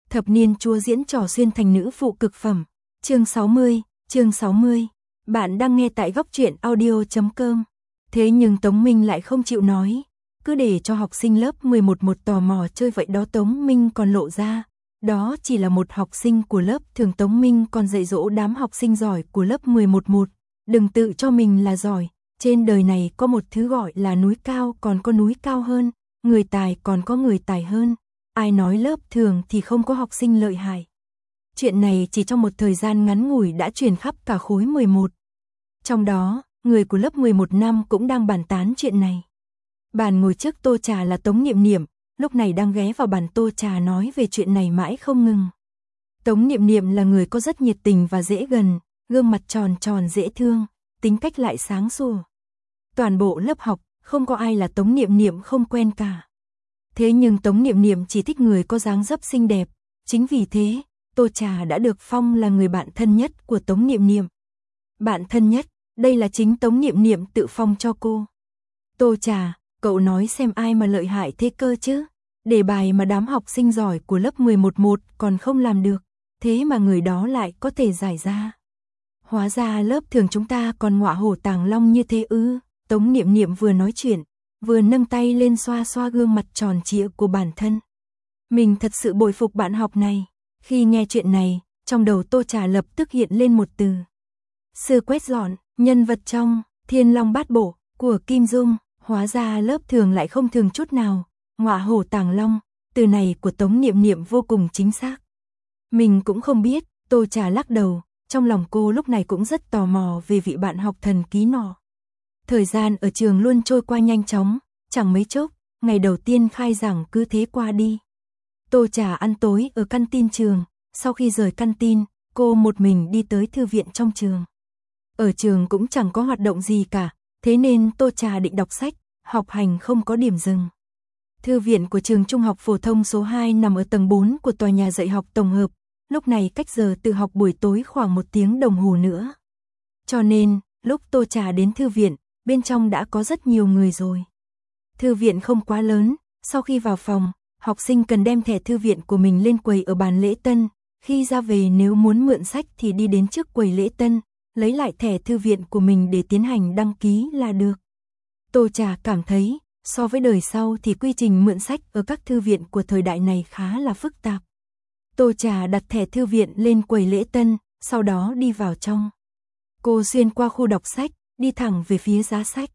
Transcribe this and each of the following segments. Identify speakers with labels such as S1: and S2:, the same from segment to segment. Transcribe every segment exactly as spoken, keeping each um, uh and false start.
S1: Thập niên chúa diễn trò xuyên thành nữ phụ cực phẩm. Chương sáu mươi, chương sáu mươi. Bạn đang nghe tại góc truyện audio chấm com. Thế nhưng Tống Minh lại không chịu nói, cứ để cho học sinh lớp mười một một tò mò chơi vậy đó. Tống Minh còn lộ ra, đó chỉ là một học sinh của lớp thường. Tống Minh còn dạy dỗ đám học sinh giỏi của lớp mười một một, đừng tự cho mình là giỏi, trên đời này có một thứ gọi là núi cao, còn có núi cao hơn, người tài còn có người tài hơn. Ai nói lớp thường thì không có học sinh lợi hại. Chuyện này chỉ trong một thời gian ngắn ngủi đã truyền khắp cả khối mười một. Trong đó, người của lớp mười một năm cũng đang bàn tán chuyện này. Bàn ngồi trước tô trà là Tống Niệm Niệm, lúc này đang ghé vào bàn tô trà nói về chuyện này mãi không ngừng. Tống Niệm Niệm là người có rất nhiệt tình và dễ gần, gương mặt tròn tròn dễ thương, tính cách lại sáng sủa. Toàn bộ lớp học, không có ai là Tống Niệm Niệm không quen cả. Thế nhưng Tống Niệm Niệm chỉ thích người có dáng dấp xinh đẹp, chính vì thế, Tô Trà đã được phong là người bạn thân nhất của Tống Niệm Niệm. Bạn thân nhất, đây là chính Tống Niệm Niệm tự phong cho cô. Tô Trà, cậu nói xem ai mà lợi hại thế cơ chứ? Đề bài mà đám học sinh giỏi của lớp mười một một còn không làm được, thế mà người đó lại có thể giải ra. Hóa ra lớp thường chúng ta còn ngọa hổ tàng long như thế ư? Tống Niệm Niệm vừa nói chuyện, vừa nâng tay lên xoa xoa gương mặt tròn trịa của bản thân. Mình thật sự bội phục bạn học này. Khi nghe chuyện này, trong đầu Tô Trà lập tức hiện lên một từ. Sư quét dọn, nhân vật trong Thiên Long Bát Bộ của Kim Dung. Hóa ra lớp thường lại không thường chút nào. Ngọa hổ tàng long, từ này của Tống Niệm Niệm vô cùng chính xác. Mình cũng không biết. Tô Trà lắc đầu, trong lòng cô lúc này cũng rất tò mò về vị bạn học thần ký nọ. Thời gian ở trường luôn trôi qua nhanh chóng, chẳng mấy chốc, ngày đầu tiên khai giảng cứ thế qua đi. Tô Trà ăn tối ở căn tin trường, sau khi rời căn tin, cô một mình đi tới thư viện trong trường. Ở trường cũng chẳng có hoạt động gì cả, thế nên Tô Trà định đọc sách, học hành không có điểm dừng. Thư viện của trường Trung học phổ thông số hai nằm ở tầng bốn của tòa nhà dạy học tổng hợp, lúc này cách giờ tự học buổi tối khoảng một tiếng đồng hồ nữa. Cho nên, lúc Tô Trà đến thư viện, bên trong đã có rất nhiều người rồi. Thư viện không quá lớn, sau khi vào phòng, học sinh cần đem thẻ thư viện của mình lên quầy ở bàn lễ tân, khi ra về nếu muốn mượn sách thì đi đến trước quầy lễ tân, lấy lại thẻ thư viện của mình để tiến hành đăng ký là được. Tô Trà cảm thấy, so với đời sau thì quy trình mượn sách ở các thư viện của thời đại này khá là phức tạp. Tô Trà đặt thẻ thư viện lên quầy lễ tân, sau đó đi vào trong. Cô xuyên qua khu đọc sách, đi thẳng về phía giá sách.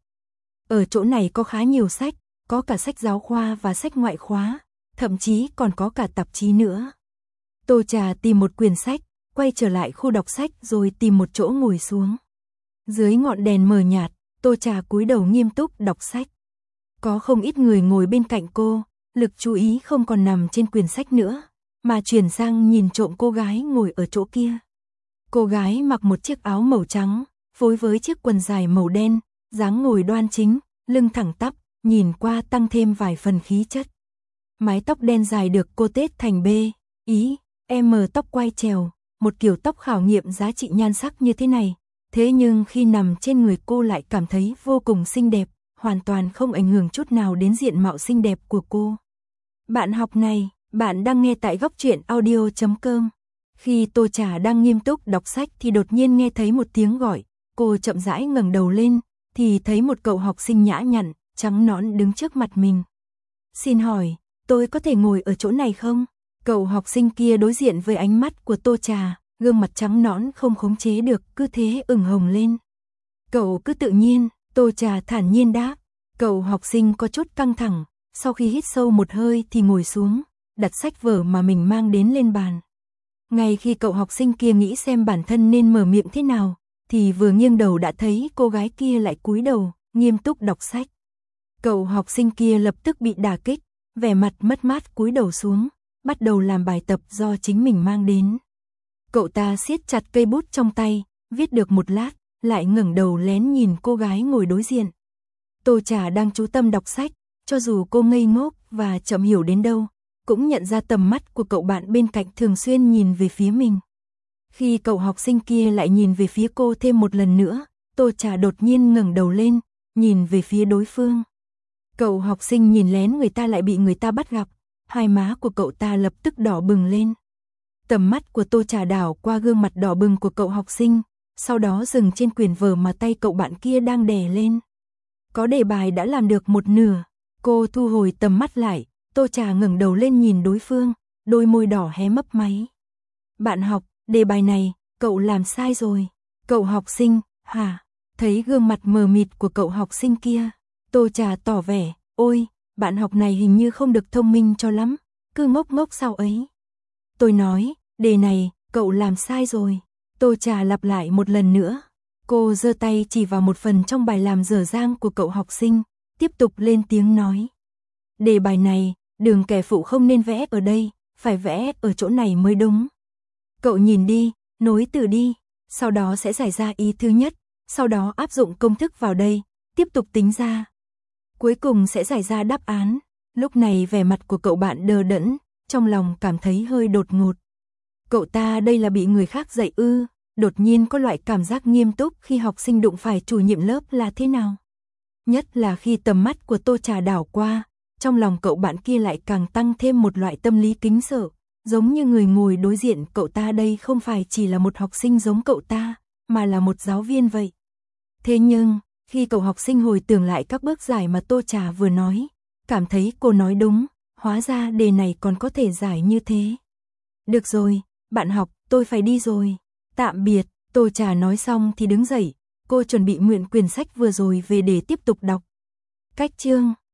S1: Ở chỗ này có khá nhiều sách, có cả sách giáo khoa và sách ngoại khóa, thậm chí còn có cả tạp chí nữa. Tô Trà tìm một quyển sách, quay trở lại khu đọc sách rồi tìm một chỗ ngồi xuống. Dưới ngọn đèn mờ nhạt, Tô Trà cúi đầu nghiêm túc đọc sách. Có không ít người ngồi bên cạnh cô, lực chú ý không còn nằm trên quyển sách nữa, mà chuyển sang nhìn trộm cô gái ngồi ở chỗ kia. Cô gái mặc một chiếc áo màu trắng, phối với chiếc quần dài màu đen, dáng ngồi đoan chính, lưng thẳng tắp, nhìn qua tăng thêm vài phần khí chất. Mái tóc đen dài được cô tết thành B, ý, M tóc quai trèo, một kiểu tóc khảo nghiệm giá trị nhan sắc như thế này. Thế nhưng khi nằm trên người cô lại cảm thấy vô cùng xinh đẹp, hoàn toàn không ảnh hưởng chút nào đến diện mạo xinh đẹp của cô. Bạn học này, bạn đang nghe tại góc truyện audio chấm com. Khi Tô Trà đang nghiêm túc đọc sách thì đột nhiên nghe thấy một tiếng gọi. Cô chậm rãi ngẩng đầu lên, thì thấy một cậu học sinh nhã nhặn, trắng nõn đứng trước mặt mình. Xin hỏi, tôi có thể ngồi ở chỗ này không? Cậu học sinh kia đối diện với ánh mắt của Tô Trà, gương mặt trắng nõn không khống chế được, cứ thế ửng hồng lên. Cậu cứ tự nhiên, Tô Trà thản nhiên đáp. Cậu học sinh có chút căng thẳng, sau khi hít sâu một hơi thì ngồi xuống, đặt sách vở mà mình mang đến lên bàn. Ngay khi cậu học sinh kia nghĩ xem bản thân nên mở miệng thế nào, thì vừa nghiêng đầu đã thấy cô gái kia lại cúi đầu, nghiêm túc đọc sách. Cậu học sinh kia lập tức bị đả kích, vẻ mặt mất mát cúi đầu xuống, bắt đầu làm bài tập do chính mình mang đến. Cậu ta siết chặt cây bút trong tay, viết được một lát, lại ngẩng đầu lén nhìn cô gái ngồi đối diện. Tô Trà đang chú tâm đọc sách, cho dù cô ngây ngốc và chậm hiểu đến đâu, cũng nhận ra tầm mắt của cậu bạn bên cạnh thường xuyên nhìn về phía mình. Khi cậu học sinh kia lại nhìn về phía cô thêm một lần nữa, Tô Trà đột nhiên ngẩng đầu lên, nhìn về phía đối phương. Cậu học sinh nhìn lén người ta lại bị người ta bắt gặp, hai má của cậu ta lập tức đỏ bừng lên. Tầm mắt của Tô Trà đảo qua gương mặt đỏ bừng của cậu học sinh, sau đó dừng trên quyển vở mà tay cậu bạn kia đang đè lên. Có đề bài đã làm được một nửa, cô thu hồi tầm mắt lại, Tô Trà ngẩng đầu lên nhìn đối phương, đôi môi đỏ hé mấp máy. Bạn học, đề bài này, cậu làm sai rồi. Cậu học sinh, hả? Thấy gương mặt mờ mịt của cậu học sinh kia, Tô Trà tỏ vẻ, ôi, bạn học này hình như không được thông minh cho lắm, cứ ngốc ngốc sao ấy. Tôi nói, đề này, cậu làm sai rồi. Tô Trà lặp lại một lần nữa. Cô giơ tay chỉ vào một phần trong bài làm dở dang của cậu học sinh, tiếp tục lên tiếng nói. Đề bài này, đường kẻ phụ không nên vẽ ở đây, phải vẽ ở chỗ này mới đúng. Cậu nhìn đi, nối từ đi, sau đó sẽ giải ra ý thứ nhất, sau đó áp dụng công thức vào đây, tiếp tục tính ra. Cuối cùng sẽ giải ra đáp án. Lúc này vẻ mặt của cậu bạn đờ đẫn, trong lòng cảm thấy hơi đột ngột. Cậu ta đây là bị người khác dạy ư, đột nhiên có loại cảm giác nghiêm túc khi học sinh đụng phải chủ nhiệm lớp là thế nào. Nhất là khi tầm mắt của Tô Trà đảo qua, trong lòng cậu bạn kia lại càng tăng thêm một loại tâm lý kính sợ, giống như người ngồi đối diện cậu ta đây không phải chỉ là một học sinh giống cậu ta, mà là một giáo viên vậy. Thế nhưng, khi cậu học sinh hồi tưởng lại các bước giải mà Tô Trà vừa nói, cảm thấy cô nói đúng, hóa ra đề này còn có thể giải như thế. Được rồi, bạn học, tôi phải đi rồi. Tạm biệt, Tô Trà nói xong thì đứng dậy, cô chuẩn bị mượn quyển sách vừa rồi về để tiếp tục đọc. Cách chương